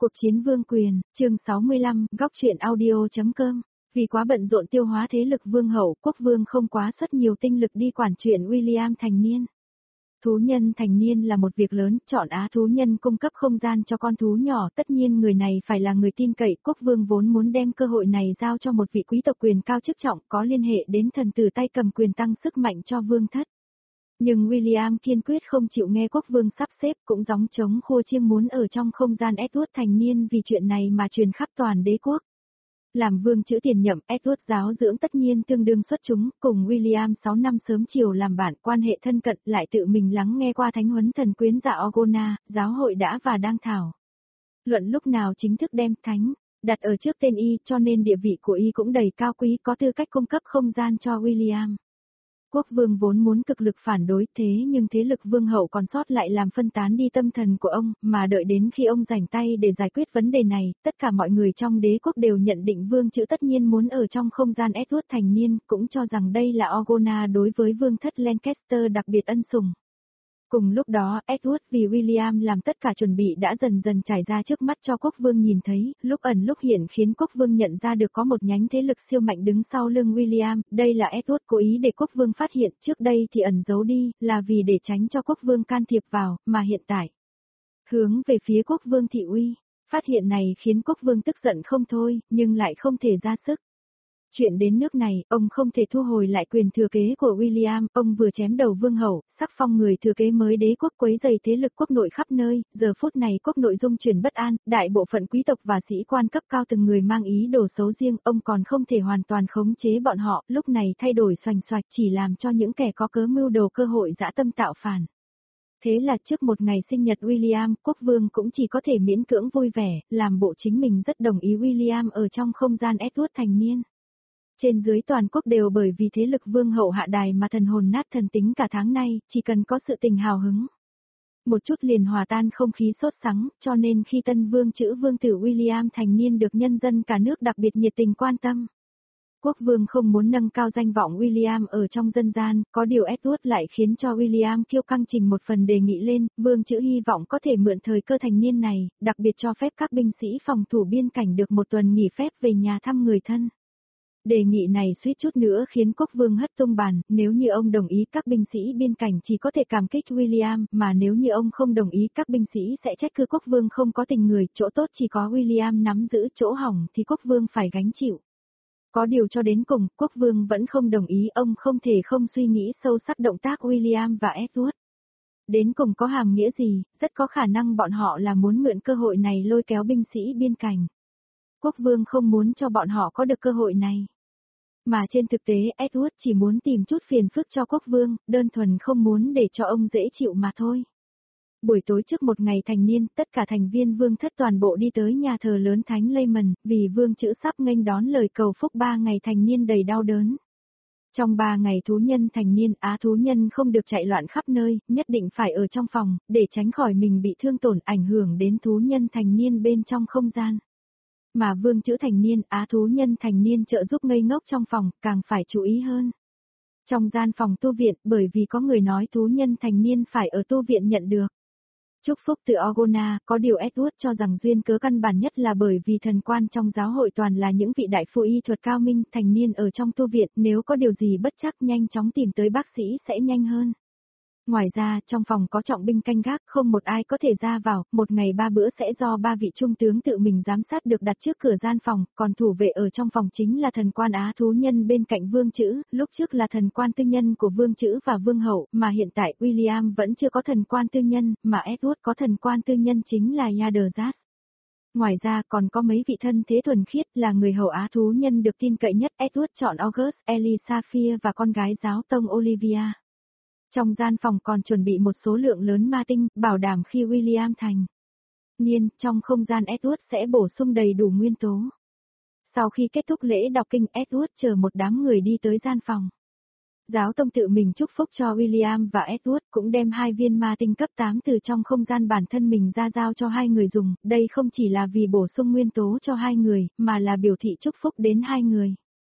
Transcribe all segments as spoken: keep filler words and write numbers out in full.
Cuộc chiến vương quyền, chương sáu mươi lăm, góc truyện audio.com. Vì quá bận rộn tiêu hóa thế lực vương hậu, quốc vương không quá xuất nhiều tinh lực đi quản chuyện William thành niên. Thú nhân thành niên là một việc lớn, chọn á thú nhân cung cấp không gian cho con thú nhỏ, tất nhiên người này phải là người tin cậy. Quốc vương vốn muốn đem cơ hội này giao cho một vị quý tộc quyền cao chức trọng có liên hệ đến thần tử tay cầm quyền tăng sức mạnh cho vương thất. Nhưng William kiên quyết không chịu nghe quốc vương sắp xếp, cũng gióng trống khua chiêng muốn ở trong không gian Edward thành niên, vì chuyện này mà truyền khắp toàn đế quốc. Làm vương chữ tiền nhậm, Edward giáo dưỡng tất nhiên tương đương xuất chúng, cùng William sáu năm sớm chiều làm bạn, quan hệ thân cận, lại tự mình lắng nghe qua thánh huấn thần quyến dạ Orgona, giáo hội đã và đang thảo luận lúc nào chính thức đem thánh đặt ở trước tên y, cho nên địa vị của y cũng đầy cao quý, có tư cách cung cấp không gian cho William. Quốc vương vốn muốn cực lực phản đối, thế nhưng thế lực vương hậu còn sót lại làm phân tán đi tâm thần của ông, mà đợi đến khi ông rảnh tay để giải quyết vấn đề này, tất cả mọi người trong đế quốc đều nhận định vương chữ tất nhiên muốn ở trong không gian Edward thành niên, cũng cho rằng đây là Orgona đối với vương thất Lancaster đặc biệt ân sủng. Cùng lúc đó, Edward vì William làm tất cả chuẩn bị đã dần dần trải ra trước mắt cho quốc vương nhìn thấy, lúc ẩn lúc hiện khiến quốc vương nhận ra được có một nhánh thế lực siêu mạnh đứng sau lưng William, đây là Edward cố ý để quốc vương phát hiện, trước đây thì ẩn giấu đi, là vì để tránh cho quốc vương can thiệp vào, mà hiện tại hướng về phía quốc vương thị uy. Phát hiện này khiến quốc vương tức giận không thôi, nhưng lại không thể ra sức. Chuyện đến nước này, ông không thể thu hồi lại quyền thừa kế của William, ông vừa chém đầu vương hậu, sắc phong người thừa kế mới đế quốc quấy rầy thế lực quốc nội khắp nơi, giờ phút này quốc nội dung chuyển bất an, đại bộ phận quý tộc và sĩ quan cấp cao từng người mang ý đồ xấu riêng, ông còn không thể hoàn toàn khống chế bọn họ, lúc này thay đổi xoành xoạch chỉ làm cho những kẻ có cớ mưu đồ cơ hội dã tâm tạo phản. Thế là trước một ngày sinh nhật William, quốc vương cũng chỉ có thể miễn cưỡng vui vẻ, làm bộ chính mình rất đồng ý William ở trong không gian Edward thành niên. Trên dưới toàn quốc đều bởi vì thế lực vương hậu hạ đài mà thần hồn nát thần tính cả tháng nay, chỉ cần có sự tình hào hứng. Một chút liền hòa tan không khí sốt sắng, cho nên khi tân vương chữ vương tử William thành niên được nhân dân cả nước đặc biệt nhiệt tình quan tâm. Quốc vương không muốn nâng cao danh vọng William ở trong dân gian, có điều Edward lại khiến cho William kiêu căng trình một phần đề nghị lên, vương chữ hy vọng có thể mượn thời cơ thành niên này, đặc biệt cho phép các binh sĩ phòng thủ biên cảnh được một tuần nghỉ phép về nhà thăm người thân. Đề nghị này suýt chút nữa khiến quốc vương hất tung bàn, nếu như ông đồng ý các binh sĩ biên cảnh chỉ có thể cảm kích William, mà nếu như ông không đồng ý các binh sĩ sẽ trách cứ quốc vương không có tình người, chỗ tốt chỉ có William nắm giữ, chỗ hỏng thì quốc vương phải gánh chịu. Có điều cho đến cùng, quốc vương vẫn không đồng ý, ông không thể không suy nghĩ sâu sắc động tác William và Edward. Đến cùng có hàm nghĩa gì, rất có khả năng bọn họ là muốn mượn cơ hội này lôi kéo binh sĩ biên cảnh. Quốc vương không muốn cho bọn họ có được cơ hội này. Mà trên thực tế Edward chỉ muốn tìm chút phiền phức cho quốc vương, đơn thuần không muốn để cho ông dễ chịu mà thôi. Buổi tối trước một ngày thành niên, tất cả thành viên vương thất toàn bộ đi tới nhà thờ lớn Thánh Lehman, vì vương chữ sắp nghênh đón lời cầu phúc ba ngày thành niên đầy đau đớn. Trong ba ngày thú nhân thành niên, á thú nhân không được chạy loạn khắp nơi, nhất định phải ở trong phòng, để tránh khỏi mình bị thương tổn ảnh hưởng đến thú nhân thành niên bên trong không gian. Mà vương chữ thành niên, á thú nhân thành niên trợ giúp ngây ngốc trong phòng, càng phải chú ý hơn. Trong gian phòng tu viện, bởi vì có người nói thú nhân thành niên phải ở tu viện nhận được chúc phúc từ Orgona, có điều Edward cho rằng duyên cớ căn bản nhất là bởi vì thần quan trong giáo hội toàn là những vị đại phu y thuật cao minh, thành niên ở trong tu viện, nếu có điều gì bất chắc nhanh chóng tìm tới bác sĩ sẽ nhanh hơn. Ngoài ra, trong phòng có trọng binh canh gác, không một ai có thể ra vào, một ngày ba bữa sẽ do ba vị trung tướng tự mình giám sát được đặt trước cửa gian phòng, còn thủ vệ ở trong phòng chính là thần quan á thú nhân bên cạnh vương chữ, lúc trước là thần quan tư nhân của vương chữ và vương hậu, mà hiện tại William vẫn chưa có thần quan tư nhân, mà Edward có thần quan tư nhân chính là Yadazas. Ngoài ra còn có mấy vị thân thế thuần khiết là người hầu á thú nhân được tin cậy nhất, Edward chọn August, Elisafia và con gái giáo tông Olivia. Trong gian phòng còn chuẩn bị một số lượng lớn ma tinh, bảo đảm khi William thành niên, trong không gian Edward sẽ bổ sung đầy đủ nguyên tố. Sau khi kết thúc lễ đọc kinh, Edward chờ một đám người đi tới gian phòng. Giáo tông tự mình chúc phúc cho William và Edward, cũng đem hai viên ma tinh cấp tám từ trong không gian bản thân mình ra giao cho hai người dùng, đây không chỉ là vì bổ sung nguyên tố cho hai người, mà là biểu thị chúc phúc đến hai người.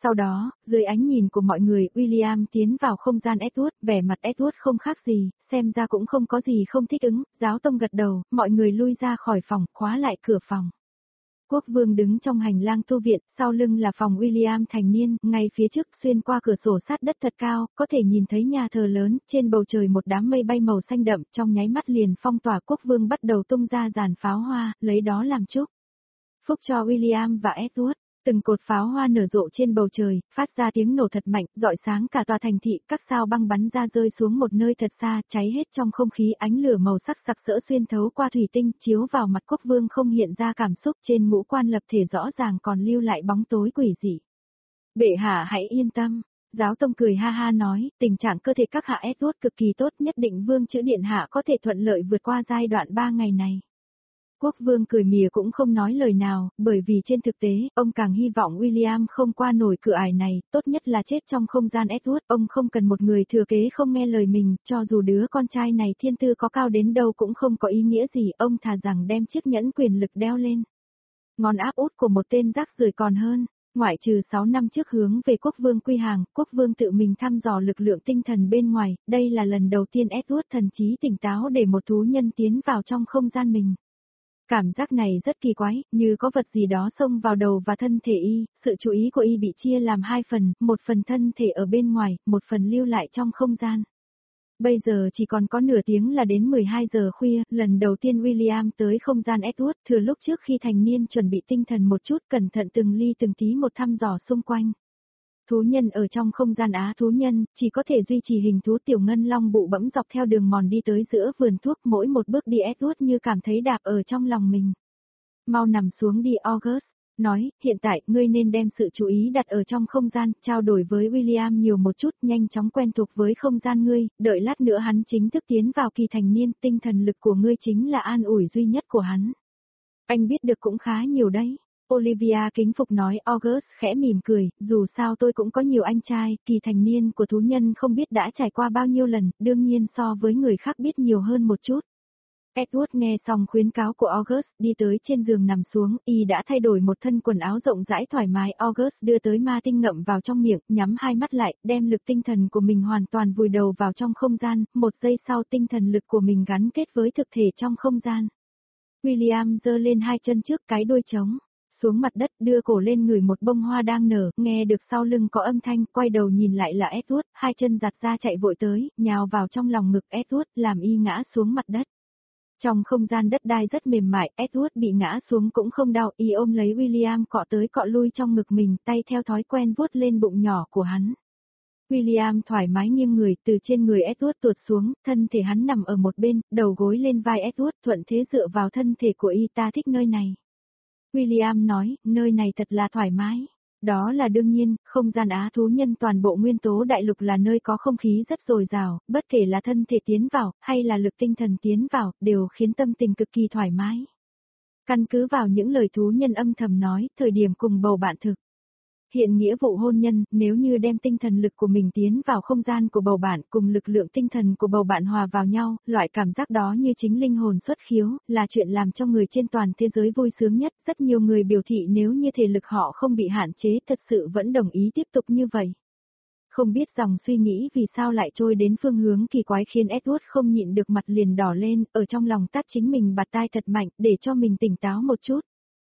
Sau đó, dưới ánh nhìn của mọi người, William tiến vào không gian Edward, vẻ mặt Edward không khác gì, xem ra cũng không có gì không thích ứng, giáo tông gật đầu, mọi người lui ra khỏi phòng, khóa lại cửa phòng. Quốc vương đứng trong hành lang tu viện, sau lưng là phòng William thành niên, ngay phía trước xuyên qua cửa sổ sát đất thật cao, có thể nhìn thấy nhà thờ lớn, trên bầu trời một đám mây bay màu xanh đậm, trong nháy mắt liền phong tỏa. Quốc vương bắt đầu tung ra dàn pháo hoa, lấy đó làm chúc phúc cho William và Edward. Từng cột pháo hoa nở rộ trên bầu trời, phát ra tiếng nổ thật mạnh, rọi sáng cả tòa thành thị, các sao băng bắn ra rơi xuống một nơi thật xa, cháy hết trong không khí, ánh lửa màu sắc sặc sỡ xuyên thấu qua thủy tinh, chiếu vào mặt quốc vương không hiện ra cảm xúc, trên ngũ quan lập thể rõ ràng còn lưu lại bóng tối quỷ dị. Bệ hạ hãy yên tâm. Giáo tông cười ha ha nói, tình trạng cơ thể các hạ Edward cực kỳ tốt, nhất định vương chữ điện hạ có thể thuận lợi vượt qua giai đoạn ba ngày này. Quốc vương cười mỉa cũng không nói lời nào, bởi vì trên thực tế, ông càng hy vọng William không qua nổi cửa ải này, tốt nhất là chết trong không gian Edward, ông không cần một người thừa kế không nghe lời mình, cho dù đứa con trai này thiên tư có cao đến đâu cũng không có ý nghĩa gì, ông thà rằng đem chiếc nhẫn quyền lực đeo lên. Ngón áp út của một tên rác rưởi còn hơn. Ngoại trừ sáu năm trước hướng về quốc vương quy hàng, quốc vương tự mình thăm dò lực lượng tinh thần bên ngoài, đây là lần đầu tiên Edward thần trí tỉnh táo để một thú nhân tiến vào trong không gian mình. Cảm giác này rất kỳ quái, như có vật gì đó xông vào đầu và thân thể y, sự chú ý của y bị chia làm hai phần, một phần thân thể ở bên ngoài, một phần lưu lại trong không gian. Bây giờ chỉ còn có nửa tiếng là đến mười hai giờ khuya, lần đầu tiên William tới không gian Edward, thừa lúc trước khi thành niên chuẩn bị tinh thần một chút, cẩn thận từng ly từng tí một thăm dò xung quanh. Thú nhân ở trong không gian á thú nhân, chỉ có thể duy trì hình thú tiểu ngân long bụ bẫm dọc theo đường mòn đi tới giữa vườn thuốc, mỗi một bước đi Edward như cảm thấy đạp ở trong lòng mình. Mau nằm xuống đi August, nói, hiện tại ngươi nên đem sự chú ý đặt ở trong không gian, trao đổi với William nhiều một chút, nhanh chóng quen thuộc với không gian ngươi, đợi lát nữa hắn chính thức tiến vào kỳ thành niên, tinh thần lực của ngươi chính là an ủi duy nhất của hắn. Anh biết được cũng khá nhiều đấy. Olivia kính phục nói. August khẽ mỉm cười, dù sao tôi cũng có nhiều anh trai, kỳ thành niên của thú nhân không biết đã trải qua bao nhiêu lần, đương nhiên so với người khác biết nhiều hơn một chút. Edward nghe xong khuyến cáo của August, đi tới trên giường nằm xuống, y đã thay đổi một thân quần áo rộng rãi thoải mái. August đưa tới ma tinh ngậm vào trong miệng, nhắm hai mắt lại, đem lực tinh thần của mình hoàn toàn vùi đầu vào trong không gian, một giây sau tinh thần lực của mình gắn kết với thực thể trong không gian. William giơ lên hai chân trước, cái đuôi trống xuống mặt đất, đưa cổ lên ngửi một bông hoa đang nở, nghe được sau lưng có âm thanh, quay đầu nhìn lại là Edward, hai chân giặt ra chạy vội tới, nhào vào trong lòng ngực Edward, làm y ngã xuống mặt đất. Trong không gian đất đai rất mềm mại, Edward bị ngã xuống cũng không đau, y ôm lấy William cọ tới cọ lui trong ngực mình, tay theo thói quen vuốt lên bụng nhỏ của hắn. William thoải mái nghiêng người, từ trên người Edward tuột xuống, thân thể hắn nằm ở một bên, đầu gối lên vai Edward, thuận thế dựa vào thân thể của y. Ta thích nơi này. William nói, nơi này thật là thoải mái. Đó là đương nhiên, không gian á thú nhân toàn bộ nguyên tố đại lục là nơi có không khí rất dồi dào, bất kể là thân thể tiến vào, hay là lực tinh thần tiến vào, đều khiến tâm tình cực kỳ thoải mái. Căn cứ vào những lời thú nhân âm thầm nói, thời điểm cùng bầu bạn thực hiện nghĩa vụ hôn nhân, nếu như đem tinh thần lực của mình tiến vào không gian của bầu bạn cùng lực lượng tinh thần của bầu bạn hòa vào nhau, loại cảm giác đó như chính linh hồn xuất khiếu, là chuyện làm cho người trên toàn thế giới vui sướng nhất. Rất nhiều người biểu thị nếu như thể lực họ không bị hạn chế thật sự vẫn đồng ý tiếp tục như vậy. Không biết dòng suy nghĩ vì sao lại trôi đến phương hướng kỳ quái khiến Edward không nhịn được mặt liền đỏ lên, ở trong lòng tát chính mình bạt tai thật mạnh để cho mình tỉnh táo một chút.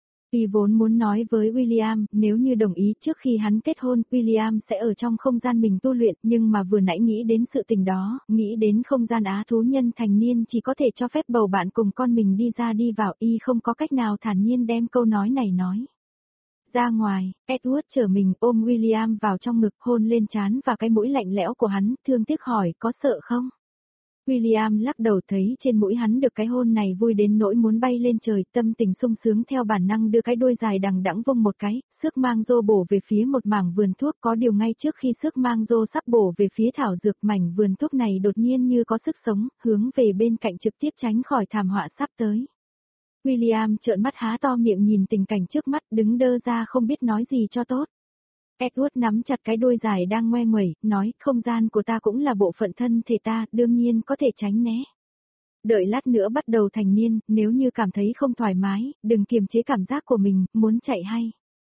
Y vốn muốn nói với William, nếu như đồng ý trước khi hắn kết hôn, William sẽ ở trong không gian mình tu luyện, nhưng mà vừa nãy nghĩ đến sự tình đó, nghĩ đến không gian á thú nhân thành niên chỉ có thể cho phép bầu bạn cùng con mình đi ra đi vào, y không có cách nào thản nhiên đem câu nói này nói ra ngoài. Edward trở mình ôm William vào trong ngực, hôn lên trán và cái mũi lạnh lẽo của hắn, thương tiếc hỏi, có sợ không? William lắc đầu, thấy trên mũi hắn được cái hôn này vui đến nỗi muốn bay lên trời, tâm tình sung sướng theo bản năng đưa cái đuôi dài đằng đẵng vung một cái, xước mang rô bổ về phía một mảng vườn thuốc. Có điều ngay trước khi xước mang rô sắp bổ về phía thảo dược, mảnh vườn thuốc này đột nhiên như có sức sống, hướng về bên cạnh trực tiếp tránh khỏi thảm họa sắp tới. William trợn mắt há to miệng nhìn tình cảnh trước mắt, đứng đơ ra không biết nói gì cho tốt. Edward nắm chặt cái đuôi dài đang ngoe nguẩy, nói, không gian của ta cũng là bộ phận thân thể ta, đương nhiên có thể tránh né. Đợi lát nữa bắt đầu thành niên, nếu như cảm thấy không thoải mái, đừng kiềm chế cảm giác của mình, muốn chạy hay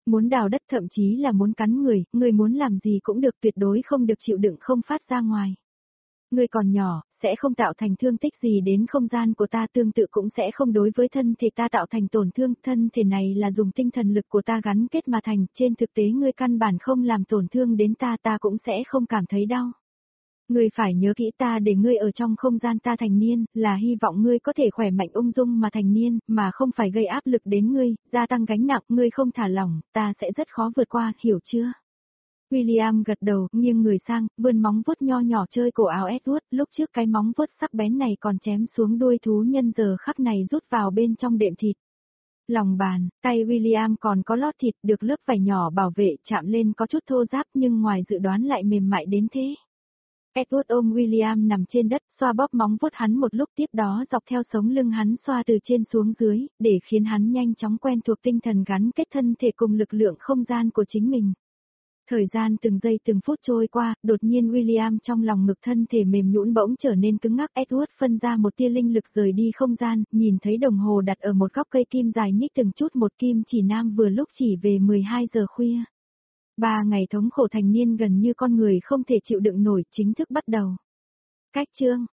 Muốn đào đất thậm chí là muốn cắn người, ngươi muốn làm gì cũng được, tuyệt đối không được chịu đựng không phát ra ngoài. Ngươi còn nhỏ, sẽ không tạo thành thương tích gì đến không gian của ta, tương tự cũng sẽ không đối với thân thể ta tạo thành tổn thương, thân thể này là dùng tinh thần lực của ta gắn kết mà thành, trên thực tế ngươi căn bản không làm tổn thương đến ta, ta cũng sẽ không cảm thấy đau. Ngươi phải nhớ kỹ, ta để ngươi ở trong không gian ta thành niên, là hy vọng ngươi có thể khỏe mạnh ung dung mà thành niên, mà không phải gây áp lực đến ngươi, gia tăng gánh nặng, ngươi không thả lỏng, ta sẽ rất khó vượt qua, hiểu chưa? William gật đầu, nghiêng người sang, vươn móng vuốt nho nhỏ chơi cổ áo Edward, lúc trước cái móng vuốt sắc bén này còn chém xuống đuôi thú nhân, giờ khắc này rút vào bên trong đệm thịt. Lòng bàn, tay William còn có lót thịt, được lớp vải nhỏ bảo vệ, chạm lên có chút thô ráp nhưng ngoài dự đoán lại mềm mại đến thế. Edward ôm William nằm trên đất, xoa bóp móng vuốt hắn một lúc, tiếp đó dọc theo sống lưng hắn xoa từ trên xuống dưới, để khiến hắn nhanh chóng quen thuộc tinh thần gắn kết thân thể cùng lực lượng không gian của chính mình. Thời gian từng giây từng phút trôi qua, đột nhiên William trong lòng ngực thân thể mềm nhũn bỗng trở nên cứng ngắc. Edward phân ra một tia linh lực rời đi không gian, nhìn thấy đồng hồ đặt ở một góc cây kim dài nhích từng chút một, kim chỉ nam vừa lúc chỉ về mười hai giờ khuya. Ba ngày thống khổ thành niên gần như con người không thể chịu đựng nổi chính thức bắt đầu. Cách chương